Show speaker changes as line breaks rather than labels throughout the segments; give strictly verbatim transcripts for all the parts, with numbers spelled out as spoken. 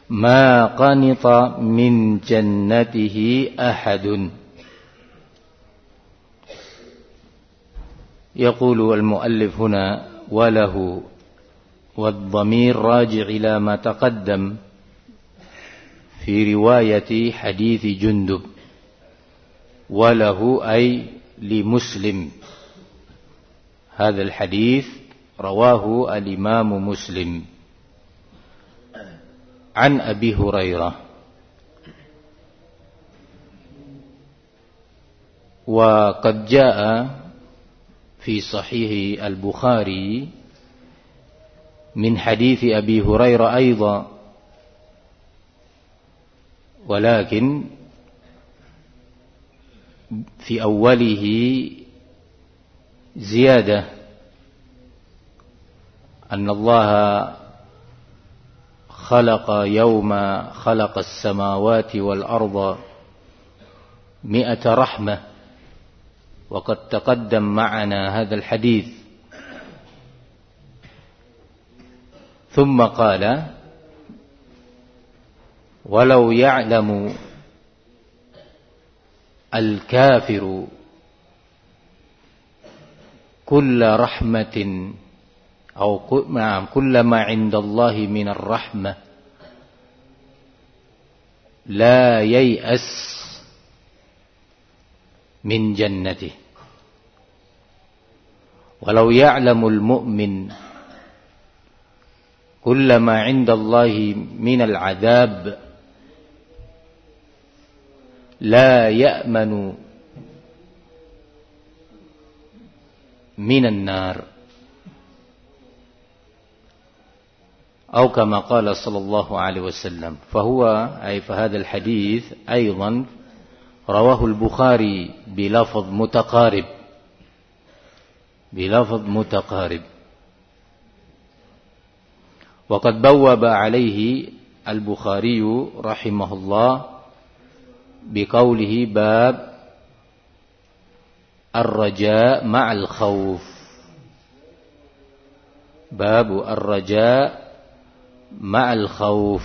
ما قنط من جنته أحد. يقول المؤلف هنا وله، والضمير راجع إلى ما تقدم في رواية حديث جندب. وله أي لمسلم، هذا الحديث رواه الإمام مسلم عن أبي هريرة. وقد جاء في صحيح البخاري من حديث أبي هريرة أيضا، ولكن في أوله زيادة أن الله خلق يوم خلق السماوات والأرض مئة رحمة، وقد تقدم معنا هذا الحديث. ثم قال ولو يعلم الكافر كل رحمة أو كل ما عند الله من الرحمة لا ييأس من جنته. ولو يعلم المؤمن كل ما عند الله من العذاب لا يأمن من النار، أو كما قال صلى الله عليه وسلم. فهو أي فهذا الحديث أيضا رواه البخاري بلفظ متقارب بلفظ متقارب وقد بوب عليه البخاري رحمه الله بقوله باب الرجاء مع الخوف، باب الرجاء مع الخوف.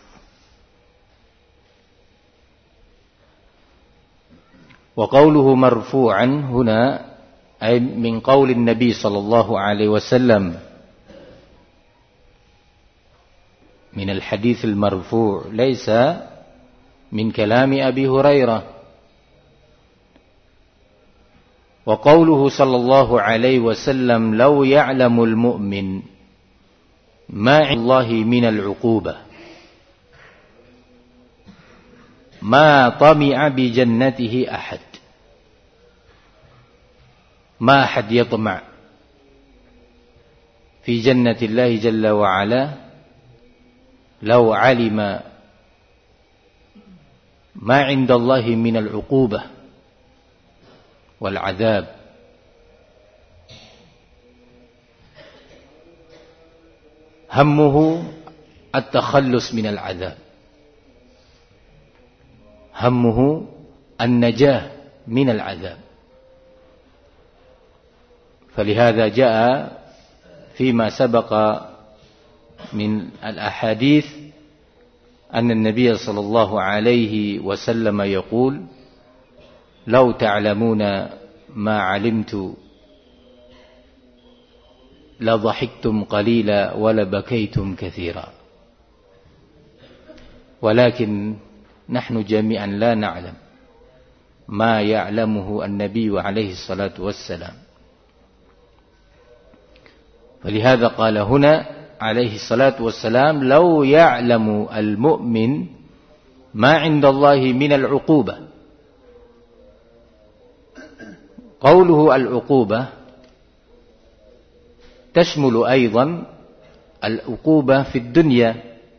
وقوله مرفوعا هنا أي من قول النبي صلى الله عليه وسلم، من الحديث المرفوع، ليس من كلام أبي هريرة. وقوله صلى الله عليه وسلم لو يعلم المؤمن ما عند الله من العقوبة ما طمع بجنته أحد. ما أحد يطمع في جنة الله جل وعلا لو علم ما عند الله من العقوبة والعذاب. همه التخلص من العذاب، همه النجاة من العذاب. فلهذا جاء فيما سبق من الأحاديث أن النبي صلى الله عليه وسلم يقول لو تعلمون ما علمت لضحكتم قليلا ولبكيتم كثيرا. ولكن نحن جميعا لا نعلم ما يعلمه النبي عليه الصلاة والسلام. فلهذا قال هنا عليه الصلاة والسلام لو يعلم المؤمن ما عند الله من العقوبة. قوله العقوبة تشمل أيضا العقوبة في الدنيا،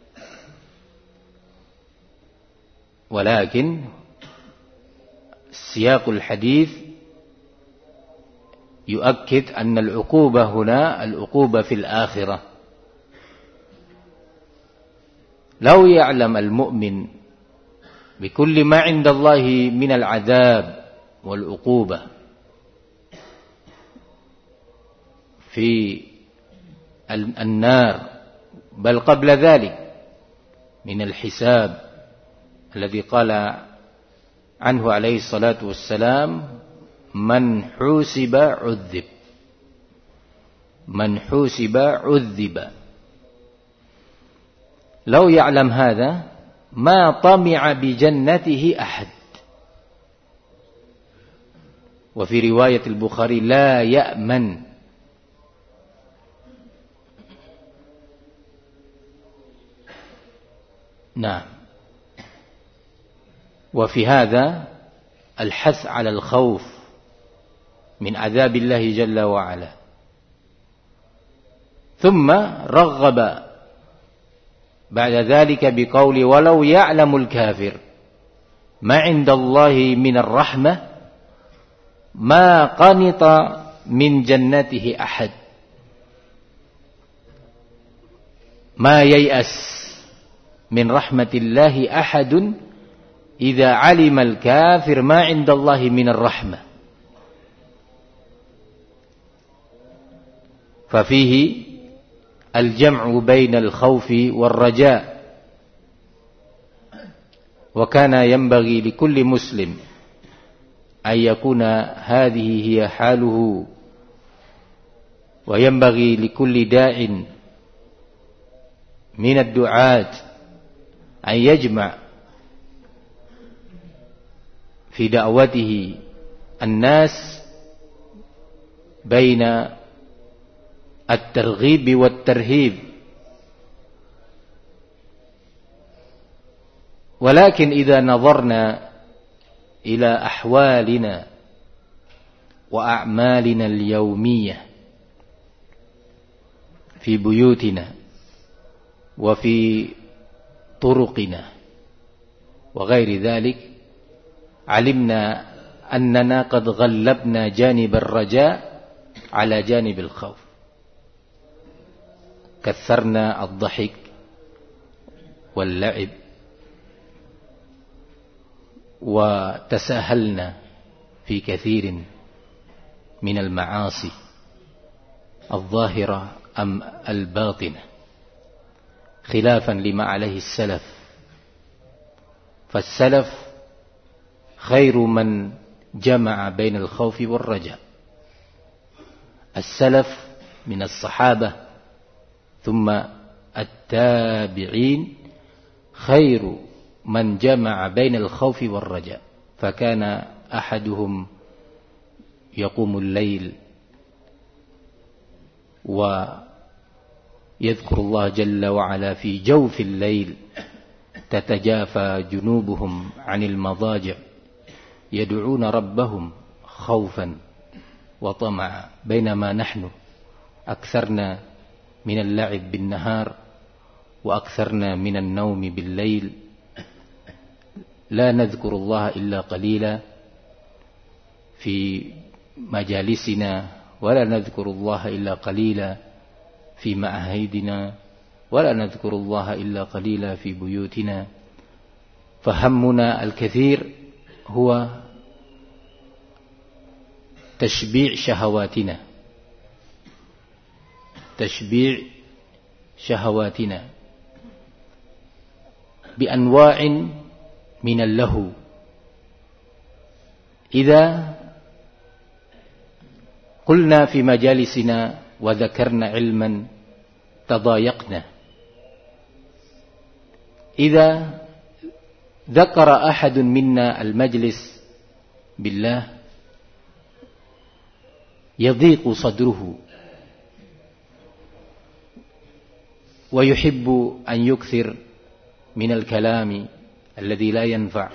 ولكن سياق الحديث يؤكد أن العقوبة هنا العقوبة في الآخرة. لو يعلم المؤمن بكل ما عند الله من العذاب والعقوبة في النار بل قبل ذلك من الحساب الذي قال عنه عليه الصلاة والسلام: من حوسب عذب، من حوسب عذب. لو يعلم هذا ما طمع بجنته أحد. وفي رواية البخاري: لا يأمن. نعم. وفي هذا الحث على الخوف من عذاب الله جل وعلا. ثم رغب بعد ذلك بقول: ولو يعلم الكافر ما عند الله من الرحمة ما قنط من جنته أحد. ما ييأس من رحمة الله أحد إذا علم الكافر ما عند الله من الرحمة. ففيه الجمع بين الخوف والرجاء. وكان ينبغي لكل مسلم أن يكون هذه هي حاله، وينبغي لكل داع من الدعاة أن يجمع في دعوته الناس بين الترغيب والترهيب. ولكن إذا نظرنا إلى أحوالنا وأعمالنا اليومية في بيوتنا وفي طرقنا وغير ذلك، علمنا أننا قد غلبنا جانب الرجاء على جانب الخوف. كثرنا الضحك واللعب، وتساهلنا في كثير من المعاصي الظاهرة أم الباطنة، خلافا لما عليه السلف. فالسلف خير من جمع بين الخوف والرجاء. السلف من الصحابة ثم التابعين خير من جمع بين الخوف والرجاء. فكان أحدهم يقوم الليل ويذكر الله جل وعلا في جوف الليل، تتجافى جنوبهم عن المضاجع يدعون ربهم خوفا وطمعا، بينما نحن أكثرنا من اللعب بالنهار وأكثرنا من النوم بالليل، لا نذكر الله إلا قليلا في مجالسنا، ولا نذكر الله إلا قليلا في معاهدنا، ولا نذكر الله إلا قليلا في بيوتنا. فهمنا الكثير هو تشبيع شهواتنا، تشبيع شهواتنا بأنواع من اللهو. إذا قلنا في مجالسنا وذكرنا علما تضايقنا، إذا ذكر أحد منا المجلس بالله يضيق صدره ويحب أن يكثر من الكلام الذي لا ينفع،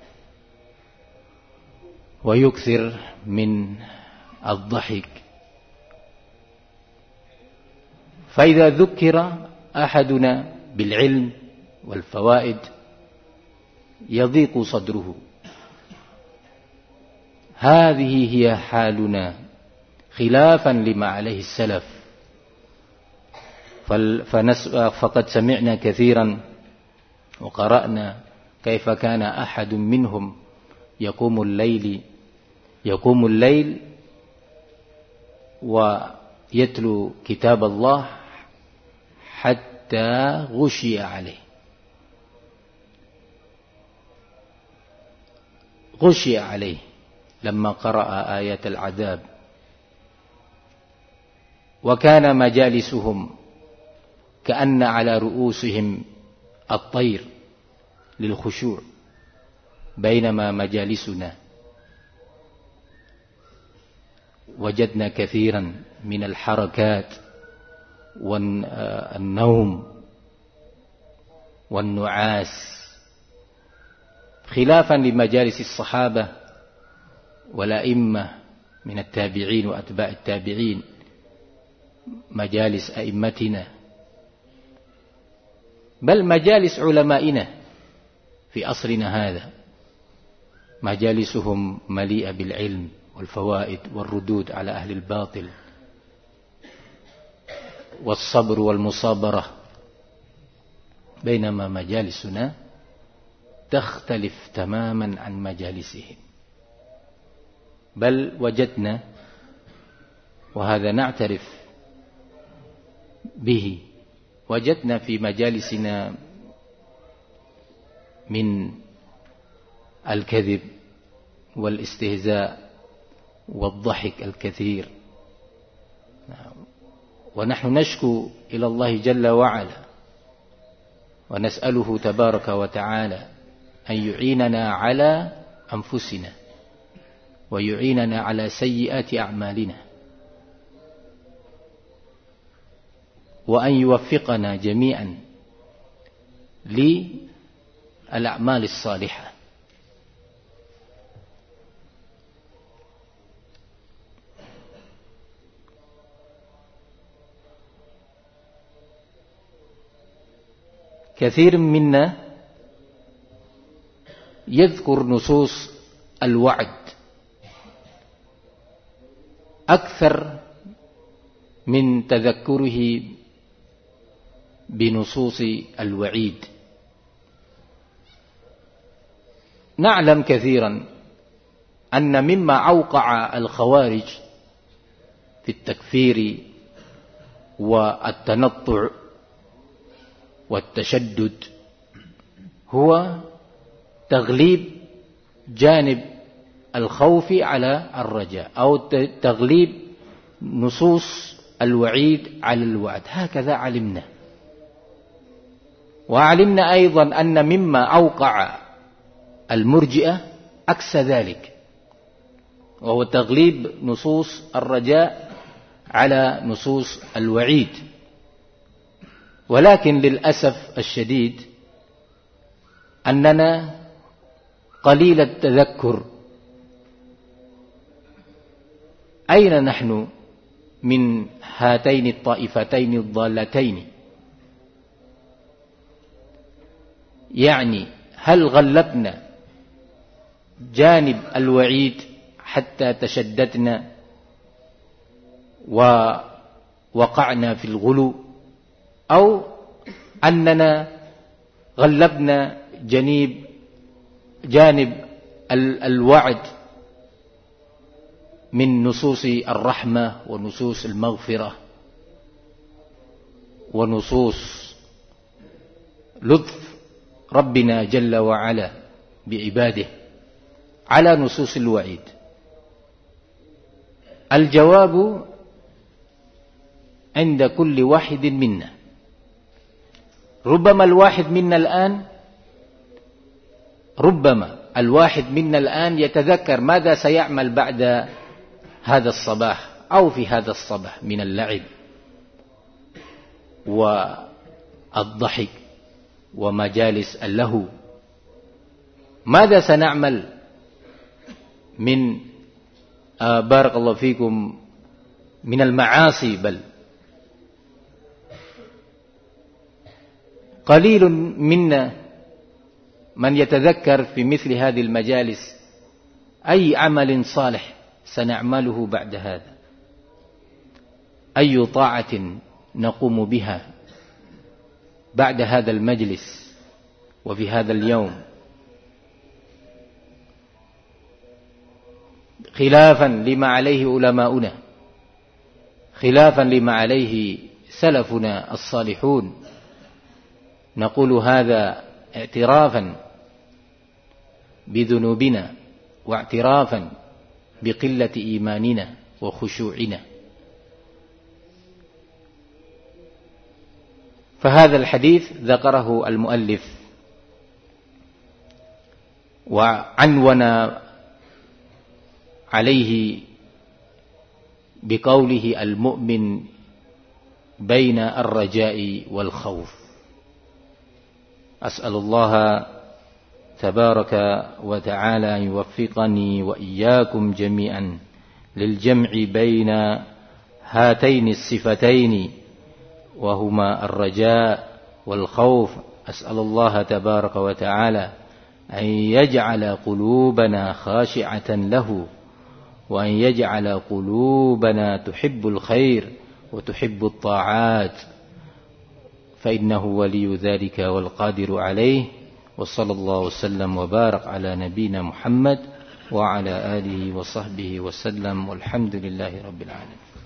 ويكثر من الضحك. فإذا ذكر أحدنا بالعلم والفوائد يضيق صدره. هذه هي حالنا خلافا لما عليه السلف. فقد سمعنا كثيرا وقرأنا كيف كان أحد منهم يقوم الليل يقوم الليل ويتلو كتاب الله حتى غشي عليه، غشي عليه لما قرأ آيات العذاب، وكان مجالسهم كأن على رؤوسهم الطير للخشوع، بينما مجالسنا وجدنا كثيرا من الحركات والنوم والنعاس، خلافا لمجالس الصحابة والأئمة من التابعين وأتباع التابعين، مجالس أئمتنا، بل مجالس علمائنا في عصرنا هذا، مجالسهم مليئة بالعلم والفوائد والردود على أهل الباطل والصبر والمصابرة، بينما مجالسنا تختلف تماما عن مجالسهم. بل وجدنا، وهذا نعترف به، وجدنا في مجالسنا من الكذب والاستهزاء والضحك الكثير، ونحن نشكو إلى الله جل وعلا ونسأله تبارك وتعالى أن يعيننا على أنفسنا ويعيننا على سيئات أعمالنا، وأن يوفقنا جميعا للأعمال الصالحة. كثير منا يذكر نصوص الوعد أكثر من تذكره بنصوص الوعيد. نعلم كثيرا أن مما أوقع الخوارج في التكفير والتنطع والتشدد هو تغليب جانب الخوف على الرجاء، أو تغليب نصوص الوعيد على الوعد. هكذا علمنا. وعلمنا أيضا أن مما أوقع المرجئة عكس ذلك، وهو تغليب نصوص الرجاء على نصوص الوعيد. ولكن للأسف الشديد أننا قليل التذكر. أين نحن من هاتين الطائفتين الضالتين؟ يعني هل غلبنا جانب الوعيد حتى تشددنا ووقعنا في الغلو، أو أننا غلبنا جانب جانب الوعد من نصوص الرحمة ونصوص المغفرة ونصوص لطف ربنا جل وعلا بعباده على نصوص الوعيد؟ الجواب عند كل واحد منا. ربما الواحد منا الآن ربما الواحد منا الآن يتذكر ماذا سيعمل بعد هذا الصباح أو في هذا الصباح من اللعب والضحك ومجالس اللهو. ماذا سنعمل من آه بارك الله فيكم من المعاصي؟ بل قليل منا من يتذكر في مثل هذه المجالس أي عمل صالح سنعمله بعد هذا، أي طاعة نقوم بها بعد هذا المجلس وفي هذا اليوم، خلافا لما عليه علماؤنا، خلافا لما عليه سلفنا الصالحون. نقول هذا اعترافا بذنوبنا واعترافا بقلة إيماننا وخشوعنا. فهذا الحديث ذكره المؤلف وعنون عليه بقوله المؤمن بين الرجاء والخوف. أسأل الله تبارك وتعالى أن يوفقني وإياكم جميعا للجمع بين هاتين الصفتين وهما الرجاء والخوف. أسأل الله تبارك وتعالى أن يجعل قلوبنا خاشعة له، وأن يجعل قلوبنا تحب الخير وتحب الطاعات، فإنه ولي ذلك والقادر عليه. وصلى الله وسلم وبارك على نبينا محمد وعلى آله وصحبه وسلم، والحمد لله رب العالمين.